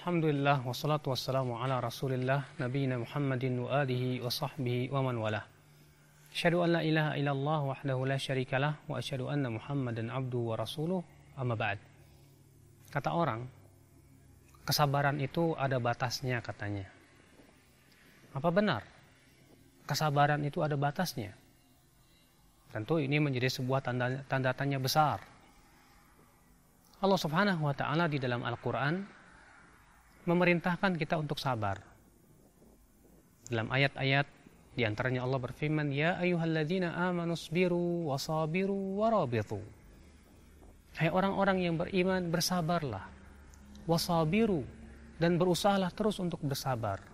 Alhamdulillah wassalatu wassalamu ala Rasulillah nabiyina Muhammadin wa alihi wa sahbihi wa man walah. Asyhadu an la ilaha illallah wahdahu la syarikalah wa asyhadu anna Muhammadan abduhu wa rasuluh. Amma ba'd. Kata orang, kesabaran itu ada batasnya katanya. Apa benar? Kesabaran itu ada batasnya? Tentu ini menjadi sebuah tanda tanya besar. Allah Subhanahu wa taala di dalam Al-Qur'an memerintahkan kita untuk sabar. Dalam ayat-ayat di antaranya Allah berfirman, "Ya ayyuhalladzina amanu sabiru wasabiru warabitu." Hai orang-orang yang beriman, bersabarlah. Wasabiru, dan berusahalah terus untuk bersabar.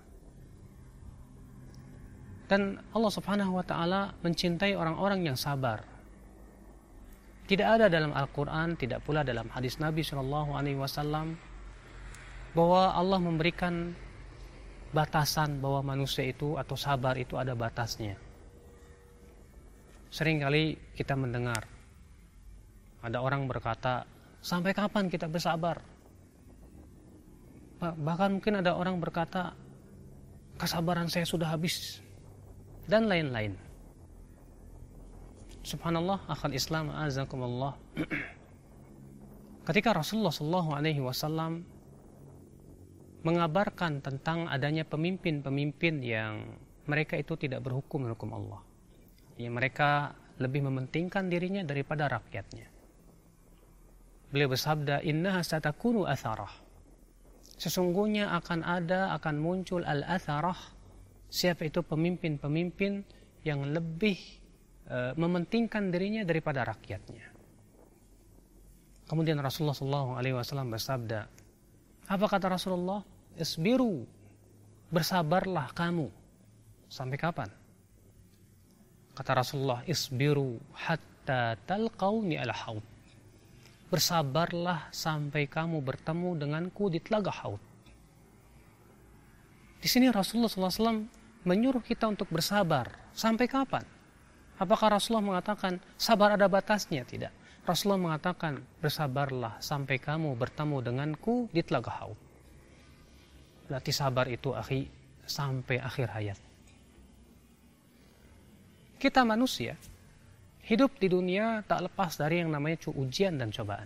Dan Allah Subhanahu wa taala mencintai orang-orang yang sabar. Tidak ada dalam Al-Qur'an, tidak pula dalam hadis Nabi sallallahu alaihi wasallam bahwa Allah memberikan batasan bahwa manusia itu atau sabar itu ada batasnya. Seringkali kita mendengar ada orang berkata, sampai kapan kita bersabar? Bahkan mungkin ada orang berkata, kesabaran saya sudah habis, dan lain-lain. Subhanallah, akhal Islam, azakumullah. Ketika Rasulullah sallallahu alaihi wasallam mengabarkan tentang adanya pemimpin-pemimpin yang mereka itu tidak berhukum hukum Allah, yang mereka lebih mementingkan dirinya daripada rakyatnya. Beliau bersabda, innaha satakunu atharah. Sesungguhnya akan muncul al-atharah. Siapa itu pemimpin-pemimpin yang lebih mementingkan dirinya daripada rakyatnya. Kemudian Rasulullah SAW bersabda, apa kata Rasulullah? Isbiru, bersabarlah kamu. Sampai kapan? Kata Rasulullah, isbiru hatta talqauni ala haud. Bersabarlah sampai kamu bertemu denganku di telaga haud. Di sini Rasulullah SAW menyuruh kita untuk bersabar. Sampai kapan? Apakah Rasulullah mengatakan sabar ada batasnya? Tidak. Rasulullah mengatakan, bersabarlah sampai kamu bertemu denganku di telaga haud. Berarti sabar itu akhi sampai akhir hayat. Kita manusia hidup di dunia tak lepas dari yang namanya ujian dan cobaan.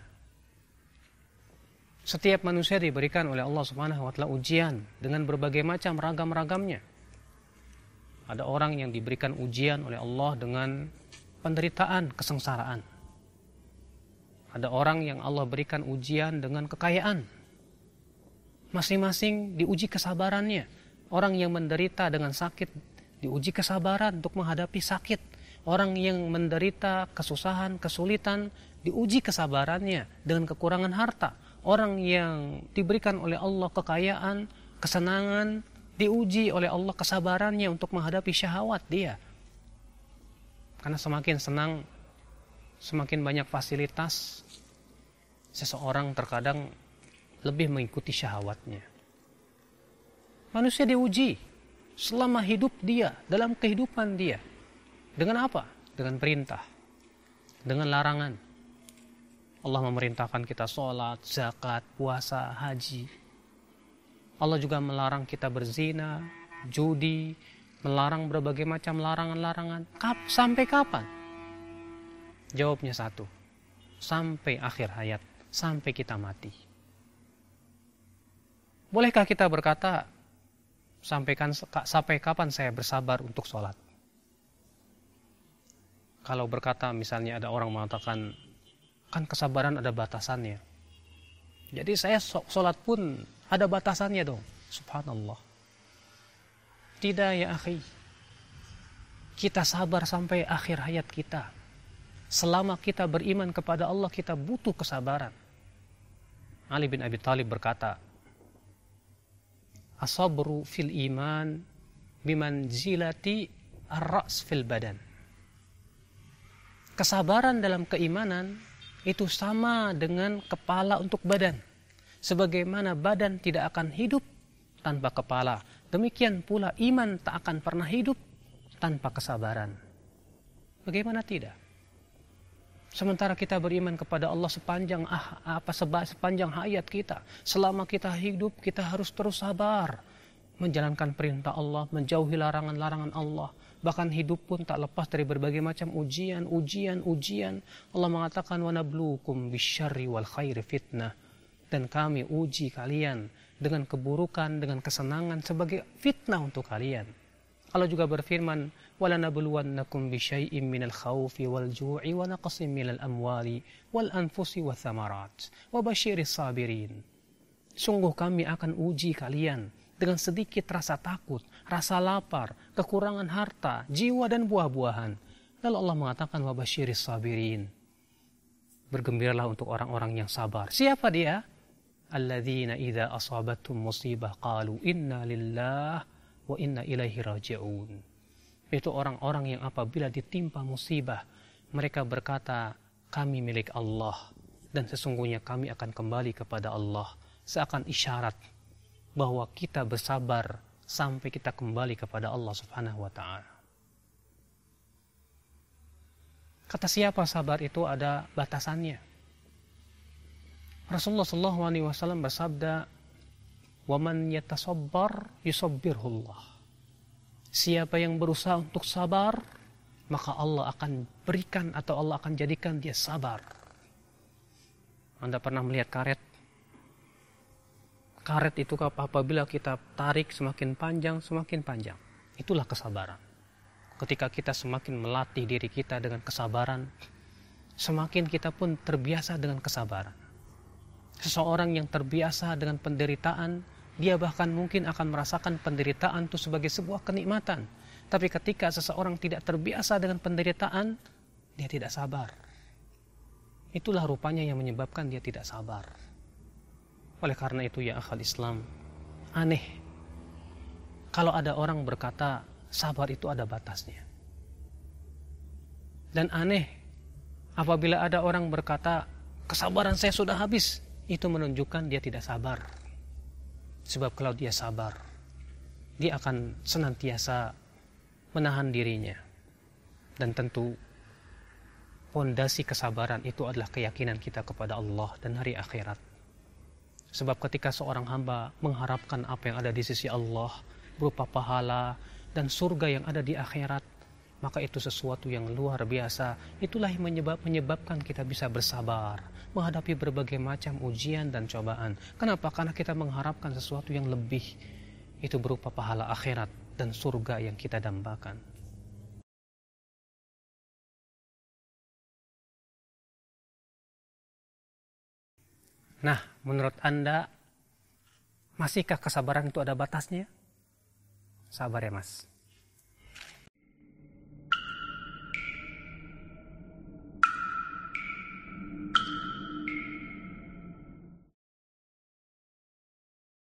Setiap manusia diberikan oleh Allah Subhanahu wa taala ujian dengan berbagai macam ragam-ragamnya. Ada orang yang diberikan ujian oleh Allah dengan penderitaan, kesengsaraan. Ada orang yang Allah berikan ujian dengan kekayaan. Masing-masing diuji kesabarannya. Orang yang menderita dengan sakit diuji kesabaran untuk menghadapi sakit. Orang yang menderita kesusahan, kesulitan diuji kesabarannya dengan kekurangan harta. Orang yang diberikan oleh Allah kekayaan, kesenangan, diuji oleh Allah kesabarannya untuk menghadapi syahwat dia. Karena semakin senang, semakin banyak fasilitas, seseorang terkadang lebih mengikuti syahwatnya. Manusia diuji selama hidup dia, dalam kehidupan dia. Dengan apa? Dengan perintah, dengan larangan. Allah memerintahkan kita sholat, zakat, puasa, haji. Allah juga melarang kita berzina, judi, melarang berbagai macam larangan-larangan. Sampai kapan? Jawabnya satu, sampai akhir hayat, sampai kita mati. Bolehkah kita berkata, sampai kapan saya bersabar untuk sholat? Kalau berkata misalnya ada orang mengatakan, kan kesabaran ada batasannya. Jadi saya sholat pun ada batasannya dong. Subhanallah. Tidak ya akhi. Kita sabar sampai akhir hayat kita. Selama kita beriman kepada Allah, kita butuh kesabaran. Ali bin Abi Thalib berkata, as-sabru fil iman bimanzilati ar-ra's fil badan. Kesabaran dalam keimanan itu sama dengan kepala untuk badan. Sebagaimana badan tidak akan hidup tanpa kepala, demikian pula iman tak akan pernah hidup tanpa kesabaran. Bagaimana tidak? Sementara kita beriman kepada Allah sepanjang hayat kita. Selama kita hidup, kita harus terus sabar menjalankan perintah Allah, menjauhi larangan-larangan Allah. Bahkan hidup pun tak lepas dari berbagai macam ujian. Allah mengatakan wa nabluukum bisyarri wal khairi fitnah. Dan kami uji kalian dengan keburukan, dengan kesenangan sebagai fitnah untuk kalian. Allah juga berfirman, وَلَنَبْلُوَنَّكُمْ بِشَيْءٍ مِّنَ الْخَوْفِ وَالْجُوعِ وَنَقْصٍ مِّنَ الْأَمْوَالِ وَالْأَنفُسِ وَالثَّمَرَاتِ وَبَشِّرِ الصَّابِرِينَ. Sungguh kami akan uji kalian dengan sedikit rasa takut, rasa lapar, kekurangan harta, jiwa dan buah-buahan. Lalu Allah mengatakan وَبَشِّرِ الصَّابِرِينَ. Bergembiralah untuk orang-orang yang sabar. Siapa dia? Alladzina idza asabathum musibah qalu inna lillahi wa inna ilaihi raji'un. Itu orang-orang yang apabila ditimpa musibah, mereka berkata, kami milik Allah dan sesungguhnya kami akan kembali kepada Allah. Seakan isyarat bahwa kita bersabar sampai kita kembali kepada Allah Subhanahu wa ta'ala. Kata siapa sabar itu ada batasannya. Rasulullah SAW bersabda, وَمَنْ يَتَصَبَّرْ يُصَبِّرْهُ اللَّهُ. Siapa yang berusaha untuk sabar, maka Allah akan berikan atau Allah akan jadikan dia sabar. Anda pernah melihat karet? Karet itu apabila kita tarik semakin panjang. Itulah kesabaran. Ketika kita semakin melatih diri kita dengan kesabaran, semakin kita pun terbiasa dengan kesabaran. Seseorang yang terbiasa dengan penderitaan, dia bahkan mungkin akan merasakan penderitaan itu sebagai sebuah kenikmatan. Tapi ketika seseorang tidak terbiasa dengan penderitaan, dia tidak sabar. Itulah rupanya yang menyebabkan dia tidak sabar. Oleh karena itu ya akhal Islam, aneh kalau ada orang berkata sabar itu ada batasnya. Dan aneh apabila ada orang berkata kesabaran saya sudah habis, itu menunjukkan dia tidak sabar. Sebab kalau dia sabar, dia akan senantiasa menahan dirinya. Dan tentu pondasi kesabaran itu adalah keyakinan kita kepada Allah dan hari akhirat. Sebab ketika seorang hamba mengharapkan apa yang ada di sisi Allah berupa pahala dan surga yang ada di akhirat, maka itu sesuatu yang luar biasa. Itulah yang menyebabkan kita bisa bersabar menghadapi berbagai macam ujian dan cobaan. Kenapa? Karena kita mengharapkan sesuatu yang lebih, itu berupa pahala akhirat dan surga yang kita dambakan. Nah, menurut Anda, masihkah kesabaran itu ada batasnya? Sabar ya Mas.